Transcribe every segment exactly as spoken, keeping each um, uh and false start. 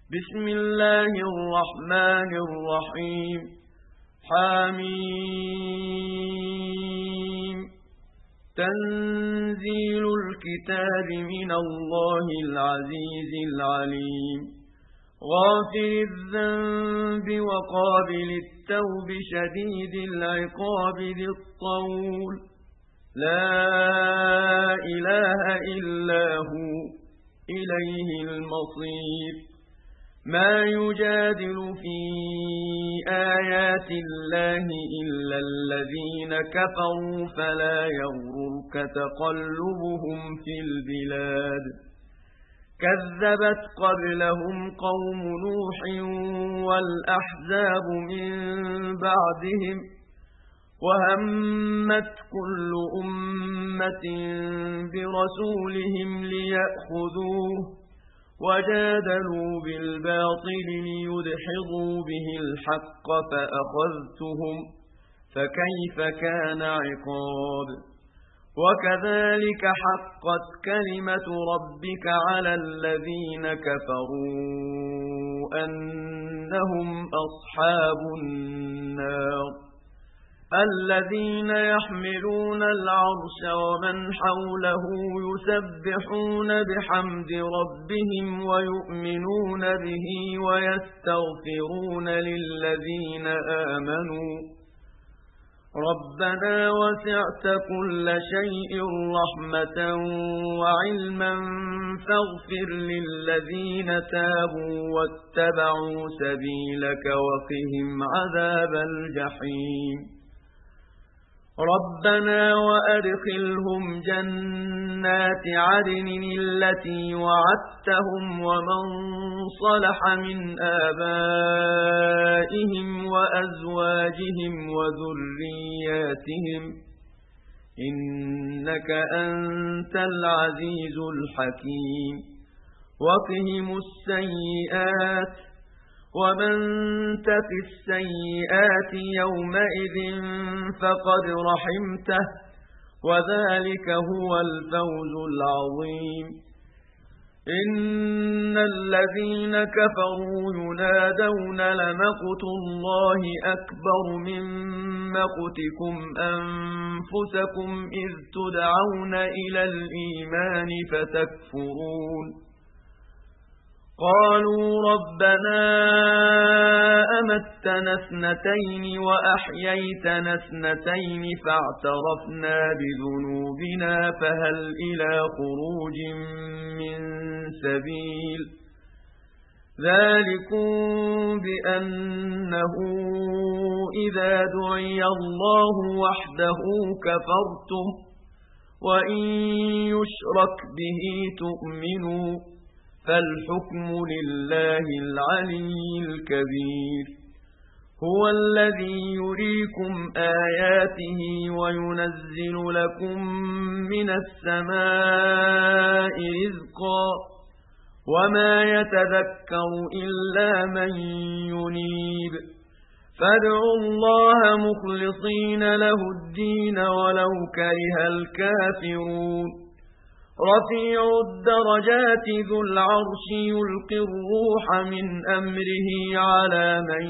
بسم الله الرحمن الرحيم حميم تنزيل الكتاب من الله العزيز العليم غافر الذنب وقابل التوب شديد العقاب ذي الطول لا إله إلا هو إليه المصير ما يجادل في آيات الله إلا الذين كفروا فلا يغررك تقلبهم في البلاد كذبت قبلهم قوم نوح والأحزاب من بعدهم وهمت كل أمة برسولهم ليأخذوه وجادلوا بالباطل ليدحضوا به الحق فأخذتهم فكيف كان عقاب وكذلك حقت كلمة ربك على الذين كفروا أنهم أصحاب النار الذين يحملون العرش ومن حوله يسبحون بحمد ربهم ويؤمنون به ويستغفرون للذين آمنوا ربنا وسعت كل شيء رحمة وعلما فاغفر للذين تابوا واتبعوا سبيلك وقهم عذاب الجحيم ربنا وأدخلهم جنات عدن التي وعدتهم ومن صلح من آبائهم وأزواجهم وذرياتهم إنك أنت العزيز الحكيم وقهم السيئات ومن تق السيئات يومئذ فقد رحمته وذلك هو الفوز العظيم إن الذين كفروا ينادون لمقت الله أكبر من مقتكم أنفسكم إذ تدعون إلى الإيمان فتكفرون قالوا ربنا أمتنا اثنتين وأحييتنا اثنتين فاعترفنا بذنوبنا فهل إلى خروج من سبيل ذلكم بأنه إذا دعي الله وحده كفرتم وإن يشرك به تؤمنوا فالحكم لله العلي الكبير هو الذي يريكم آياته وينزل لكم من السماء رزقا وما يتذكر إلا من ينيب فادعوا الله مخلصين له الدين ولو كره الكافرون رفيع الدرجات ذو العرش يلقي الروح من أمره على من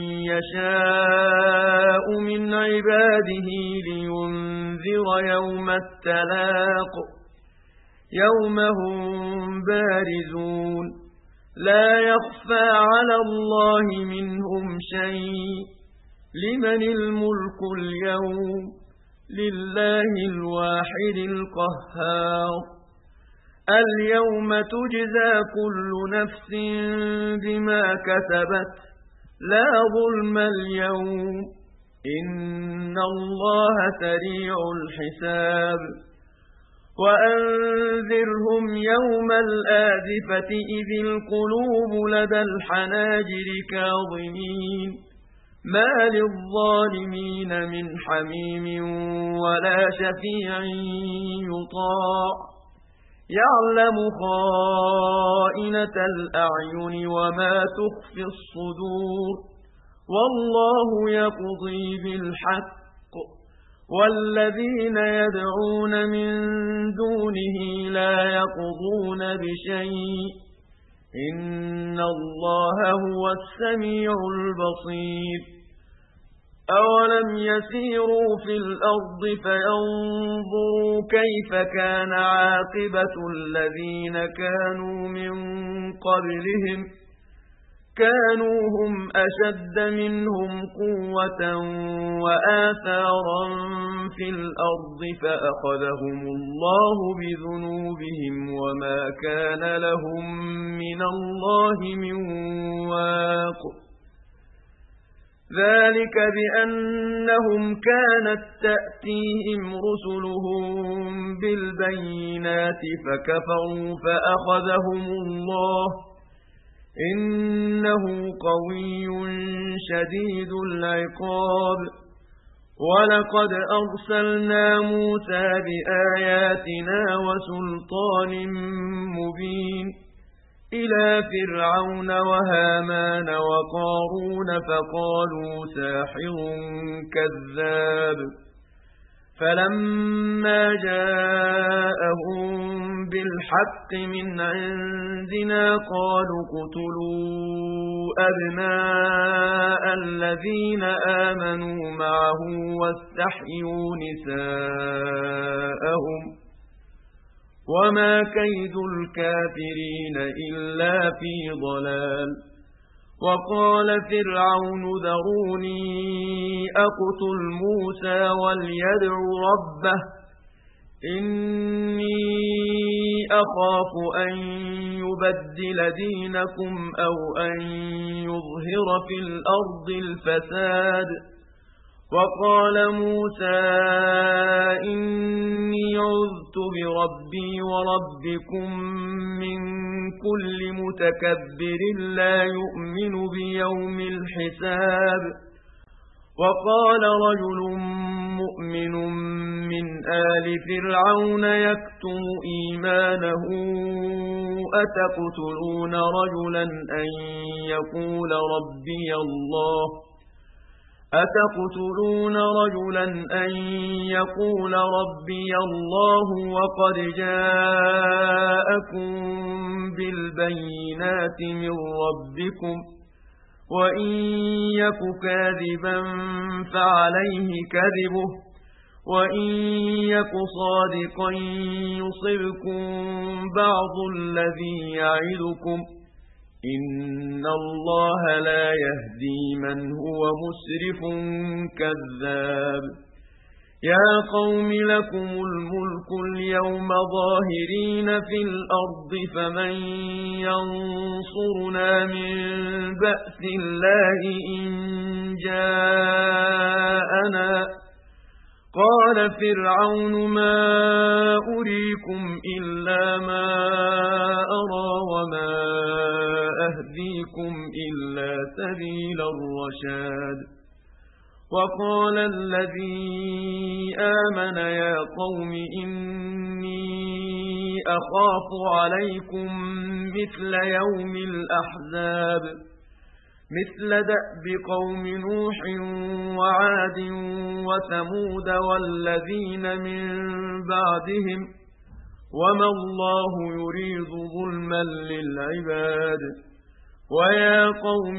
يشاء من عباده لينذر يوم التلاق يوم هم بارزون لا يخفى على الله منهم شيء لمن الملك اليوم لله الواحد القهار اليوم تجزى كل نفس بما كسبت لا ظلم اليوم إن الله سريع الحساب وأنذرهم يوم الآزفة إذ القلوب لدى الحناجر كاظمين ما للظالمين من حميم ولا شفيع يطاع يعلم خائنة الأعين وما تخفي الصدور والله يقضي بالحق والذين يدعون من دونه لا يقضون بشيء إن الله هو السميع البصير أولم يسيروا في الأرض فينظروا كيف كان عاقبة الذين كانوا من قبلهم كانوا هم أشد منهم قوة وآثارا في الأرض فأخذهم الله بذنوبهم وما كان لهم من الله من واق ذلك بأنهم كانت تأتيهم رسلهم بالبينات فكفروا فأخذهم الله إنه قوي شديد العقاب ولقد أرسلنا موسى بآياتنا وسلطان مبين إلى فرعون وهامان وقارون فقالوا ساحر كذاب فلما جاءهم بالحق من عندنا قالوا اقتلوا أبناء الذين آمنوا معه واستحيوا نساءهم وما كيد الكافرين إلا في ضلال وقال فرعون ذروني أقتل موسى وليدع ربه إني أخاف أن يبدل دينكم أو أن يظهر في الأرض الفساد وقال موسى إني عذت بربي وربكم من كل متكبر لا يؤمن بيوم الحساب وقال رجل مؤمن من آل فرعون يكتم إيمانه أتقتلون رجلا أن يقول ربي الله أتقتلون رجلا أن يقول ربي الله وقد جاءكم بالبينات من ربكم وإن يك كاذبا فعليه كذبه وإن يك صادقا يصبكم بعض الذي يعدكم إن الله لا يهدي من هو مسرف كذاب يا قوم لكم الملك اليوم ظاهرين في الأرض فمن ينصرنا من بأس الله إن جاءنا قال فرعون ما أريكم إلا ما أرى وما أهديكم إلا سبيل الرشاد وقال الذي آمن يا قوم إني أخاف عليكم مثل يوم الأحزاب مثل دأب قوم نوح وعاد وثمود والذين من بعدهم وما الله يريد ظلما للعباد ويا قوم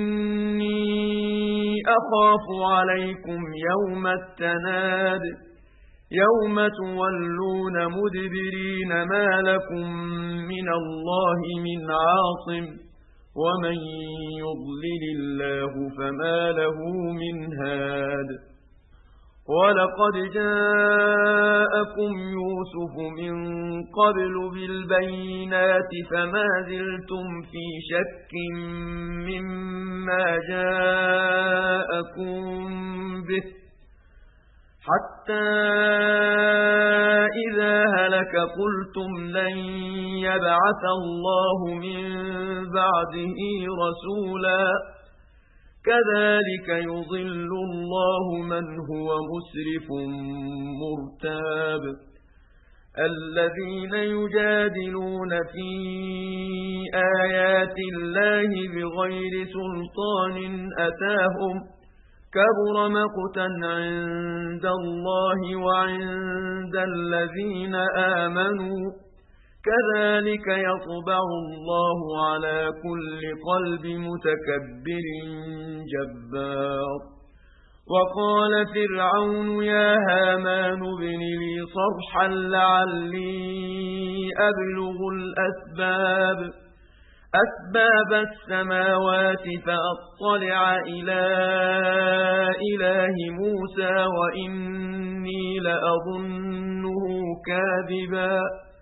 إني أخاف عليكم يوم التناد يوم تولون مدبرين ما لكم من الله من عاصم ومن يضلل الله فما له من هاد ولقد جاءكم يوسف من قبل بالبينات فما زلتم في شك مما جاءكم به حتى إذا هلك قلتم لن يبعث الله من بعده رسولا كذلك يضل الله من هو مسرف مرتاب الذين يجادلون في آيات الله بغير سلطان أتاهم كبر مقتا عند الله وعند الذين آمنوا كذلك يطبع الله على كل قلب متكبر جبار. وقال فرعون يا هامان ابن لي صرحا لعلي أبلغ الأسباب أسباب السماوات فأطلع إلى إله موسى وإني لأظنه كاذبا.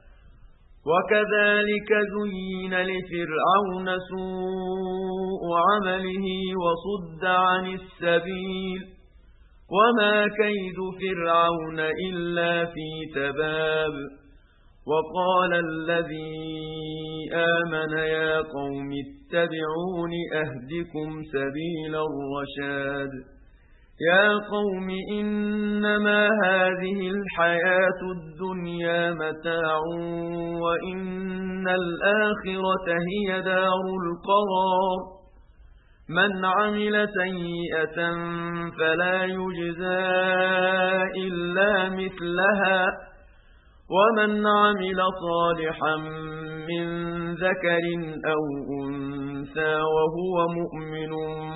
وكذلك زين لفرعون سوء عمله وصد عن السبيل وما كيد فرعون إلا في تباب. وقال الذي آمن يا قوم اتبعون أهدكم سبيل الرشاد. يا قوم إنما هذه الحياة الدنيا متاع وإن الآخرة هي دار القرار. من عمل سيئة فلا يجزى إلا مثلها ومن عمل صالحا من ذكر أو أنثى وهو مؤمن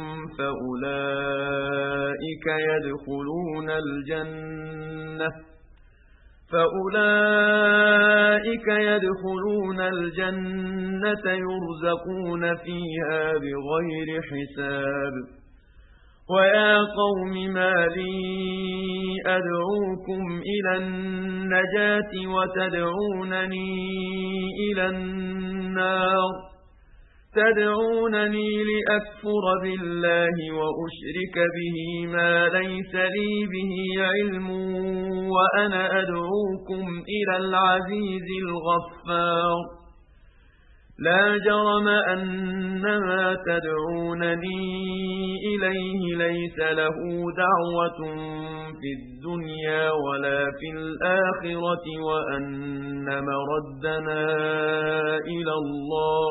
فأولئك يدخلون الجنة فأولئك يدخلون الجنة يرزقون فيها بغير حساب. ويا قوم ما لي أدعوكم إلى النجاة وتدعونني إلى النار تدعونني لأكفر بالله وأشرك به ما ليس لي به علم وأنا أدعوكم إلى العزيز الغفار. لا جرم أن ما تدعونني إليه ليس له دعوة في الدنيا ولا في الآخرة وأن مردنا إلى الله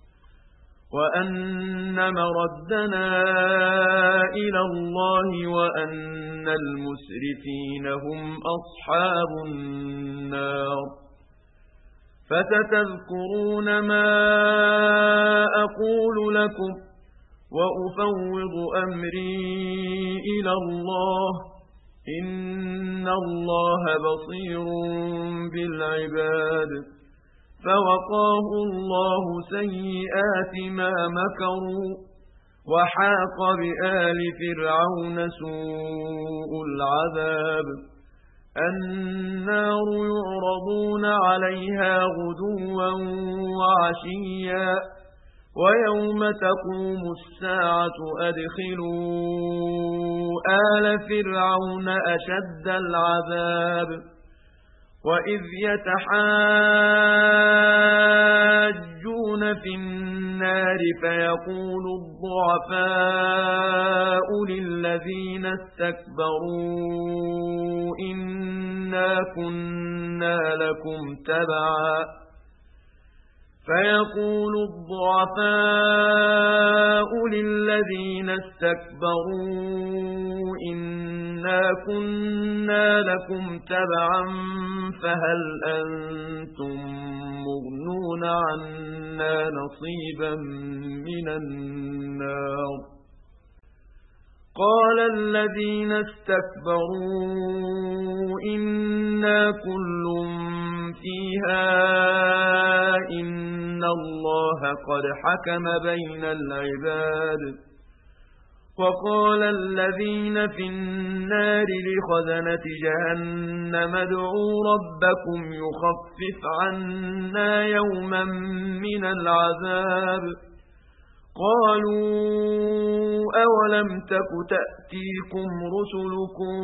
وأن مردنا إلى الله وأن المسرفين هم أصحاب النار. فستذكرون ما أقول لكم وأفوض أمري إلى الله إن الله بصير بالعباد. فوقاه الله سيئات ما مكروا وحاق بآل فرعون سوء العذاب. النار يعرضون عليها غدوا وعشيا ويوم تقوم الساعة أدخلوا آل فرعون أشد العذاب. وإذ يتحاجون في النار فيقول الضعفاء للذين استكبروا إنا كنا لكم تبعا فيقول الضعفاء للذين استكبروا إنا كنا لكم تبعا فهل أنتم مغنون عنا نصيبا من النار. قال الذين استكبروا إنا كل فيها إن الله قد حكم بين العباد. وقال الذين في النار لخزنة جهنم ادعوا ربكم يخفف عنا يوما من العذاب. قالوا أولم تك تأتيكم رسلكم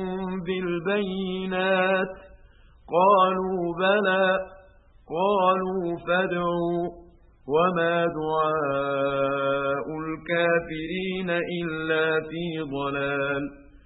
بالبينات قالوا بلى قالوا فادعوا وما دعاء الكافرين إلا في ضلال.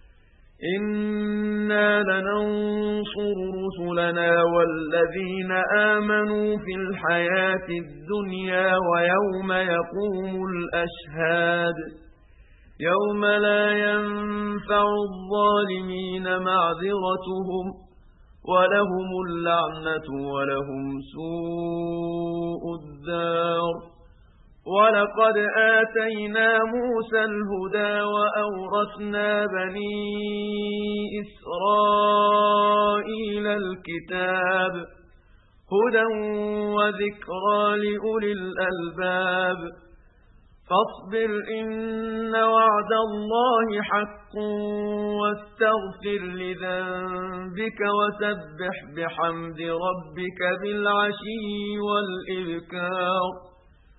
إنا لننصر رسلنا والذين آمنوا في الحياة الدنيا ويوم يقوم الأشهاد يوم لا ينفع الظالمين معذرتهم ولهم اللعنة ولهم سوء الدار. ولقد آتينا موسى الهدى وأورثنا بني إسرائيل الكتاب هدى وذكرى لأولي الألباب. فاصبر إن وعد الله حق واستغفر لذنبك وسبح بحمد ربك بالعشي والإبكار.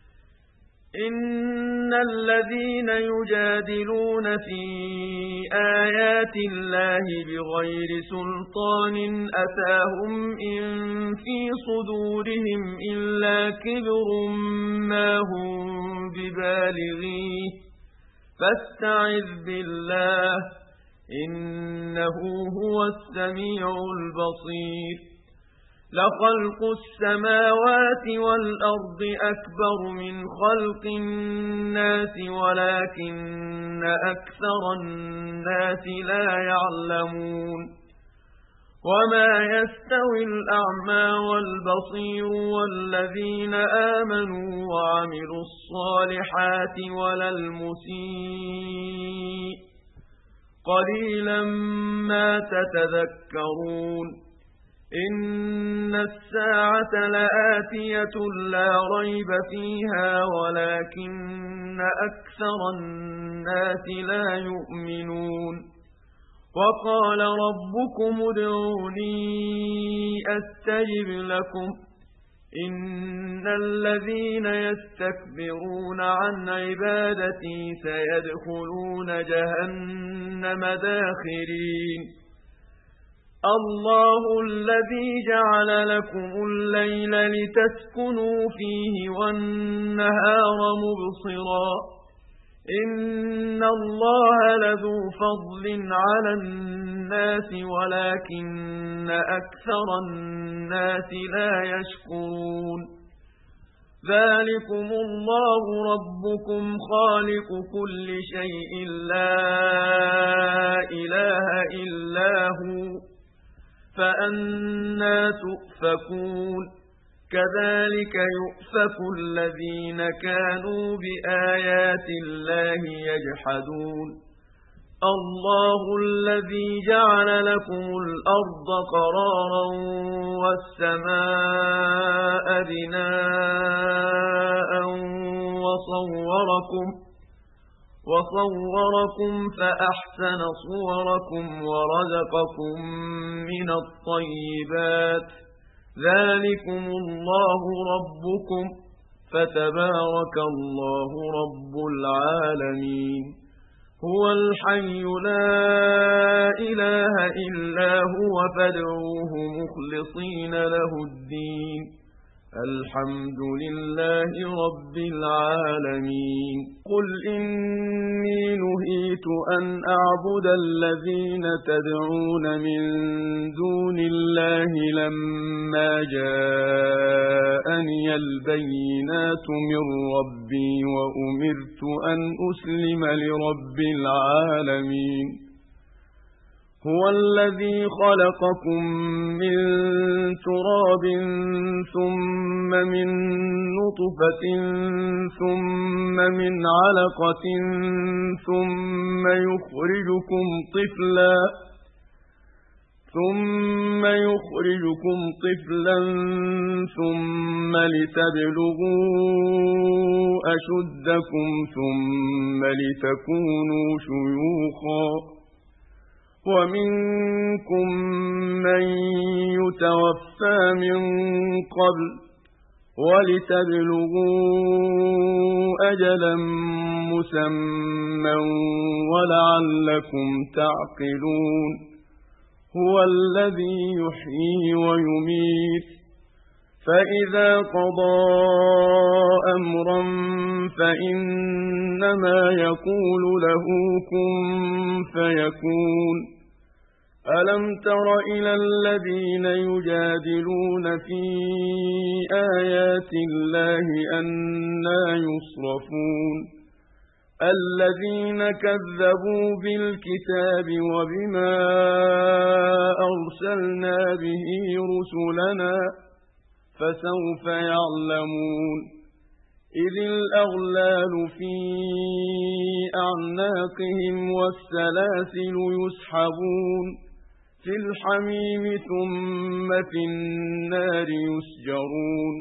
إن الذين يجادلون في آيات الله بغير سلطان أتاهم إن في صدورهم إلا كبر ما هم ببالغيه فاستعذ بالله إنه هو السميع البصير. لخلق السماوات والأرض أكبر من خلق الناس ولكن أكثر الناس لا يعلمون. وما يستوي الأعمى والبصير والذين آمنوا وعملوا الصالحات ولا المسيء قليلا ما تتذكرون. إن الساعة لآتية لا ريب فيها ولكن أكثر الناس لا يؤمنون. وقال ربكم ادعوني أستجب لكم إن الذين يستكبرون عن عبادتي سيدخلون جهنم داخرين. الله الذي جعل لكم الليل لتسكنوا فيه والنهار مبصرا إن الله لذو فضل على الناس ولكن أكثر الناس لا يشكرون. ذلكم الله ربكم خالق كل شيء لا إله إلا هو فأنى تؤفكون. كذلك يؤفك الذين كانوا بآيات الله يجحدون. الله الذي جعل لكم الأرض قرارا والسماء بناء وصوركم وصوركم فأحسن صوركم ورزقكم من الطيبات. ذلكم الله ربكم فتبارك الله رب العالمين. هو الحي لا إله إلا هو فادعوه مخلصين له الدين. الحمد لله رب العالمين. قل إني نهيت أن أعبد الذين تدعون من دون الله لما جاءني البينات من ربي وأمرت أن أسلم لرب العالمين. هو الذي خلقكم من تراب ثم من نطفة ثم من علقة ثم يخرجكم طفلا ثم يخرجكم طفلا ثم لتبلغوا أشدكم ثم لتكونوا شيوخا ومنكم من يتوفى من قبل ولتبلغوا أجلا مسمى ولعلكم تعقلون. هو الذي يحيي ويميت فإذا قضى أمرا فإنما يقول له كن فيكون. ألم تر إلى الذين يجادلون في آيات الله أنى يصرفون الذين كذبوا بالكتاب وبما أرسلنا به رسلنا فسوف يعلمون إذ الأغلال في أعناقهم والسلاسل يسحبون في الحميم ثم في النار يسجرون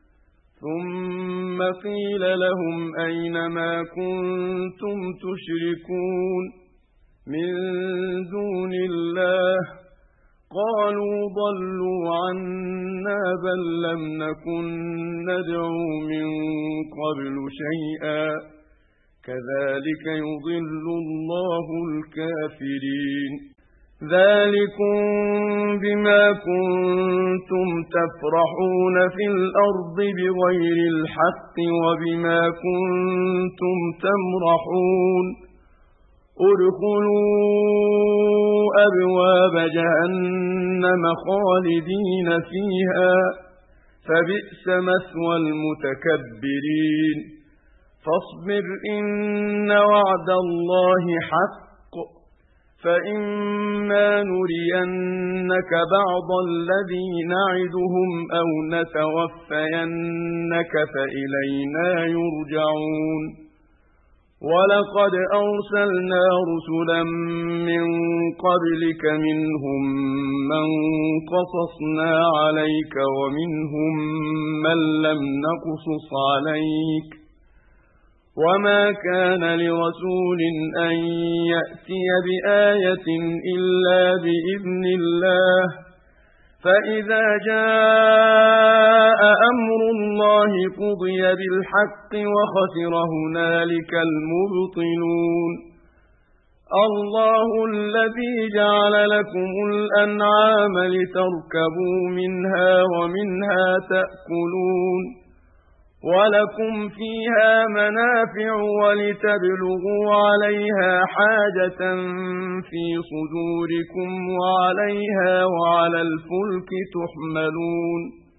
ثم قيل لهم أين ما كنتم تشركون من دون الله قالوا ضلوا عنا بل لم نكن ندعو من قبل شيئا كذلك يضل الله الكافرين ذلكم بما كنتم تفرحون في الأرض بغير الحق وبما كنتم تمرحون ادخلوا أبواب جهنم خالدين فيها فبئس مثوى المتكبرين فاصبر إن وعد الله حق فإما نرينك بعض الذي نعدهم أو نتوفينك فإلينا يرجعون ولقد أرسلنا رسلا من قبلك منهم من قصصنا عليك ومنهم من لم نقصص عليك وما كان لرسول أن يأتي بآية إلا بإذن الله فإذا جاء أمر الله قضي بالحق وخسر هنالك المبطلون الله الذي جعل لكم الأنعام لتركبوا منها ومنها تأكلون ولكم فيها منافع ولتبلغوا عليها حاجة في صدوركم وعليها وعلى الفلك تحملون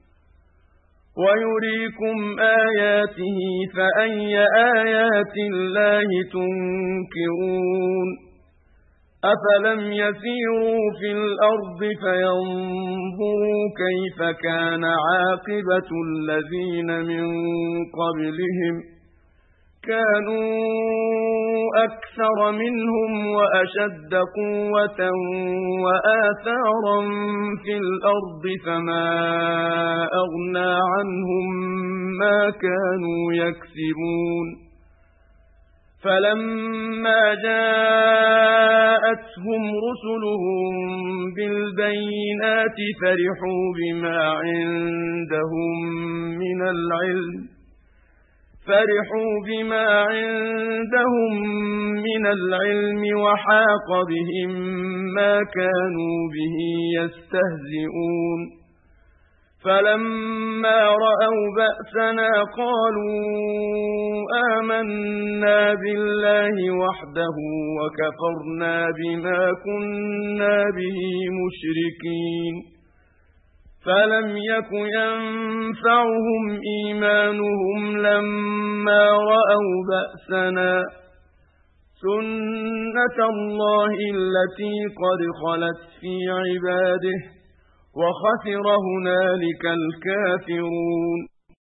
ويريكم آياته فأي آيات الله تنكرون أفلم يسيروا في الأرض فينظروا كيف كان عاقبة الذين من قبلهم كانوا أكثر منهم وأشد قوة وآثارا في الأرض فما أغنى عنهم ما كانوا يكسبون فلما جاءتهم رسلهم بالبينات فرحوا بما عندهم من العلم فرحوا بما عندهم من العلم وحاق بهم ما كانوا به يستهزئون فلما رأوا بأسنا قالوا آمنا بالله وحده وكفرنا بما كنا به مشركين فلم يك ينفعهم إيمانهم لما رأوا بأسنا سنة الله التي قد خلت في عباده وخسر هنالك الكافرون